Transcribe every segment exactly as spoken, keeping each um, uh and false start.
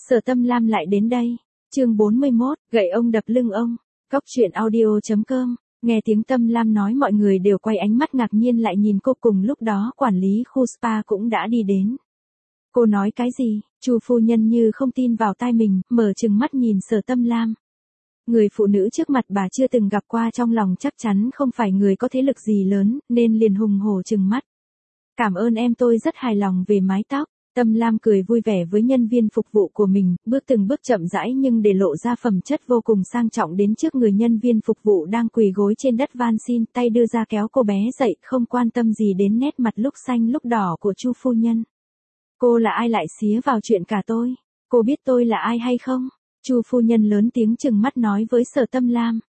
Sở Tâm Lam lại đến đây. Chương bốn mươi mốt, gậy ông đập lưng ông. Cóc truyện audio chấm com. Nghe tiếng Tâm Lam nói mọi người đều quay ánh mắt ngạc nhiên lại nhìn cô, cùng lúc đó quản lý khu spa cũng đã đi đến. Cô nói cái gì? Chu phu nhân như không tin vào tai mình, mở trừng mắt nhìn Sở Tâm Lam. Người phụ nữ trước mặt bà chưa từng gặp qua, trong lòng chắc chắn không phải người có thế lực gì lớn, nên liền hùng hổ trừng mắt. Cảm ơn em, tôi rất hài lòng về mái tóc. Tâm Lam cười vui vẻ với nhân viên phục vụ của mình, bước từng bước chậm rãi nhưng để lộ ra phẩm chất vô cùng sang trọng đến trước người nhân viên phục vụ đang quỳ gối trên đất van xin, tay đưa ra kéo cô bé dậy, không quan tâm gì đến nét mặt lúc xanh lúc đỏ của Chu phu nhân. Cô là ai lại xía vào chuyện cả tôi? Cô biết tôi là ai hay không? Chu phu nhân lớn tiếng trừng mắt nói với Sở Tâm Lam.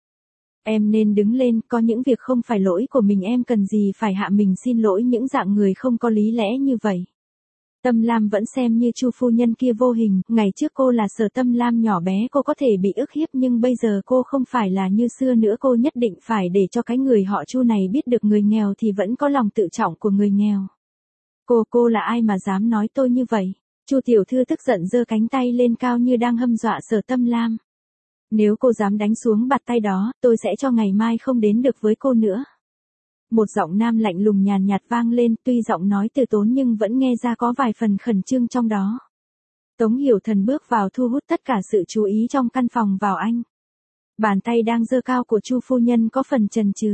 Em nên đứng lên, có những việc không phải lỗi của mình, em cần gì phải hạ mình xin lỗi những dạng người không có lý lẽ như vậy. Tâm Lam vẫn xem như Chu phu nhân kia vô hình, ngày trước cô là Sở Tâm Lam nhỏ bé, cô có thể bị ức hiếp, nhưng bây giờ cô không phải là như xưa nữa, cô nhất định phải để cho cái người họ Chu này biết được người nghèo thì vẫn có lòng tự trọng của người nghèo. Cô, cô là ai mà dám nói tôi như vậy? Chu tiểu thư tức giận giơ cánh tay lên cao như đang hâm dọa Sở Tâm Lam. Nếu cô dám đánh xuống bạt tay đó, tôi sẽ cho ngày mai không đến được với cô nữa. Một giọng nam lạnh lùng nhàn nhạt vang lên, tuy giọng nói từ tốn nhưng vẫn nghe ra có vài phần khẩn trương trong đó. Tống Hiểu Thần bước vào thu hút tất cả sự chú ý trong căn phòng vào anh. Bàn tay đang giơ cao của Chu phu nhân có phần chần chừ.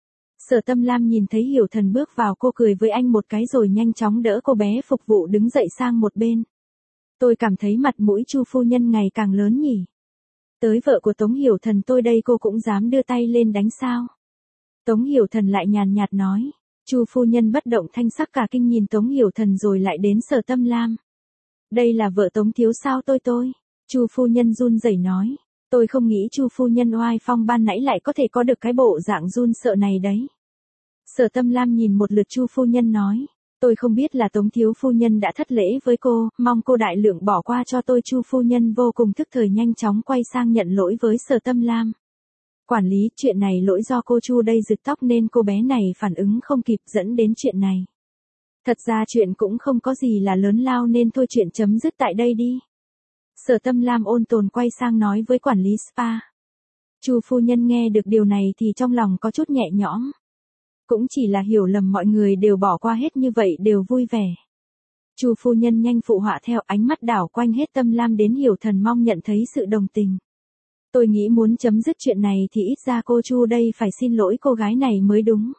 Sở Tâm Lam nhìn thấy Hiểu Thần bước vào, cô cười với anh một cái rồi nhanh chóng đỡ cô bé phục vụ đứng dậy sang một bên. Tôi cảm thấy mặt mũi Chu phu nhân ngày càng lớn nhỉ. Tới vợ của Tống Hiểu Thần tôi đây cô cũng dám đưa tay lên đánh sao? Tống Hiểu Thần lại nhàn nhạt nói. Chu phu nhân bất động thanh sắc cả kinh nhìn Tống Hiểu Thần rồi lại đến Sở Tâm Lam. Đây là vợ Tống thiếu sao tôi tôi? Chu phu nhân run rẩy nói. Tôi không nghĩ Chu phu nhân oai phong ban nãy lại có thể có được cái bộ dạng run sợ này đấy. Sở Tâm Lam nhìn một lượt Chu phu nhân nói. Tôi không biết là Tống thiếu phu nhân đã thất lễ với cô, mong cô đại lượng bỏ qua cho tôi. Chu phu nhân vô cùng thức thời nhanh chóng quay sang nhận lỗi với Sở Tâm Lam. Quản lý, chuyện này lỗi do cô Chu đây rực tóc nên cô bé này phản ứng không kịp dẫn đến chuyện này. Thật ra chuyện cũng không có gì là lớn lao nên thôi chuyện chấm dứt tại đây đi. Sở Tâm Lam ôn tồn quay sang nói với quản lý spa. Chu phu nhân nghe được điều này thì trong lòng có chút nhẹ nhõm. Cũng chỉ là hiểu lầm, mọi người đều bỏ qua hết như vậy đều vui vẻ. Chu phu nhân nhanh phụ họa theo, ánh mắt đảo quanh hết Tâm Lam đến Hiểu Thần mong nhận thấy sự đồng tình. Tôi nghĩ muốn chấm dứt chuyện này thì ít ra cô Chu đây phải xin lỗi cô gái này mới đúng.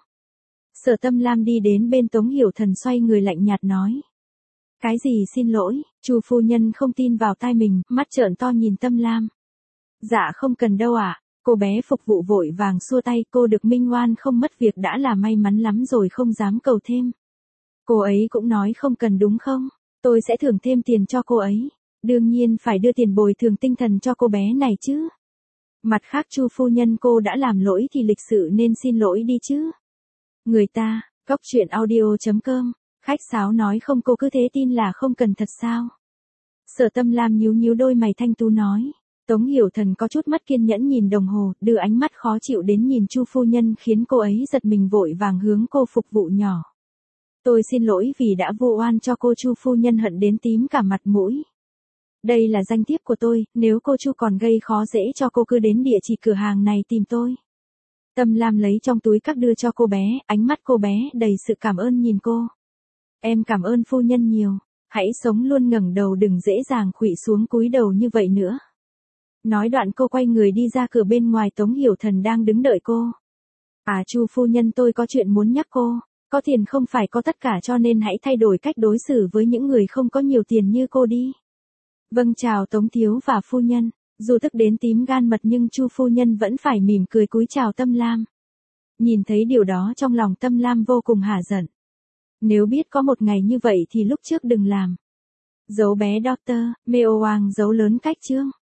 Sở Tâm Lam đi đến bên Tống Hiểu Thần xoay người lạnh nhạt nói. Cái gì xin lỗi? Chu phu nhân không tin vào tai mình, mắt trợn to nhìn Tâm Lam. Dạ không cần đâu ạ. À. Cô bé phục vụ vội vàng xua tay, cô được minh oan không mất việc đã là may mắn lắm rồi, không dám cầu thêm. Cô ấy cũng nói không cần đúng không? Tôi sẽ thưởng thêm tiền cho cô ấy. Đương nhiên phải đưa tiền bồi thường tinh thần cho cô bé này chứ. Mặt khác Chu phu nhân, cô đã làm lỗi thì lịch sự nên xin lỗi đi chứ. Người ta, cóc truyện audio chấm com, khách sáo nói không, cô cứ thế tin là không cần thật sao? Sở Tâm Lam nhíu nhíu đôi mày thanh tú nói. Tống Hiểu Thần có chút mất kiên nhẫn nhìn đồng hồ, đưa ánh mắt khó chịu đến nhìn Chu phu nhân khiến cô ấy giật mình, vội vàng hướng cô phục vụ nhỏ. Tôi xin lỗi vì đã vu oan cho cô. Chu phu nhân hận đến tím cả mặt mũi. Đây là danh thiếp của tôi, nếu cô Chu còn gây khó dễ cho cô cứ đến địa chỉ cửa hàng này tìm tôi. Tâm Lam lấy trong túi các đưa cho cô bé, ánh mắt cô bé đầy sự cảm ơn nhìn cô. Em cảm ơn phu nhân nhiều, hãy sống luôn ngẩng đầu, đừng dễ dàng khuỵu xuống cúi đầu như vậy nữa. Nói đoạn cô quay người đi ra cửa, bên ngoài Tống Hiểu Thần đang đứng đợi cô. À Chu phu nhân, tôi có chuyện muốn nhắc cô, có tiền không phải có tất cả, cho nên hãy thay đổi cách đối xử với những người không có nhiều tiền như cô đi. Vâng chào Tống thiếu và phu nhân. Dù tức đến tím gan mật nhưng Chu phu nhân vẫn phải mỉm cười cúi chào Tâm Lam. Nhìn thấy điều đó trong lòng Tâm Lam vô cùng hả giận. Nếu biết có một ngày như vậy thì lúc trước đừng làm. Dấu bé Doctor, Meo Wang dấu lớn cách chương.